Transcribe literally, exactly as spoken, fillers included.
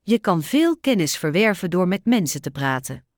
Je kan veel kennis verwerven door met mensen te praten.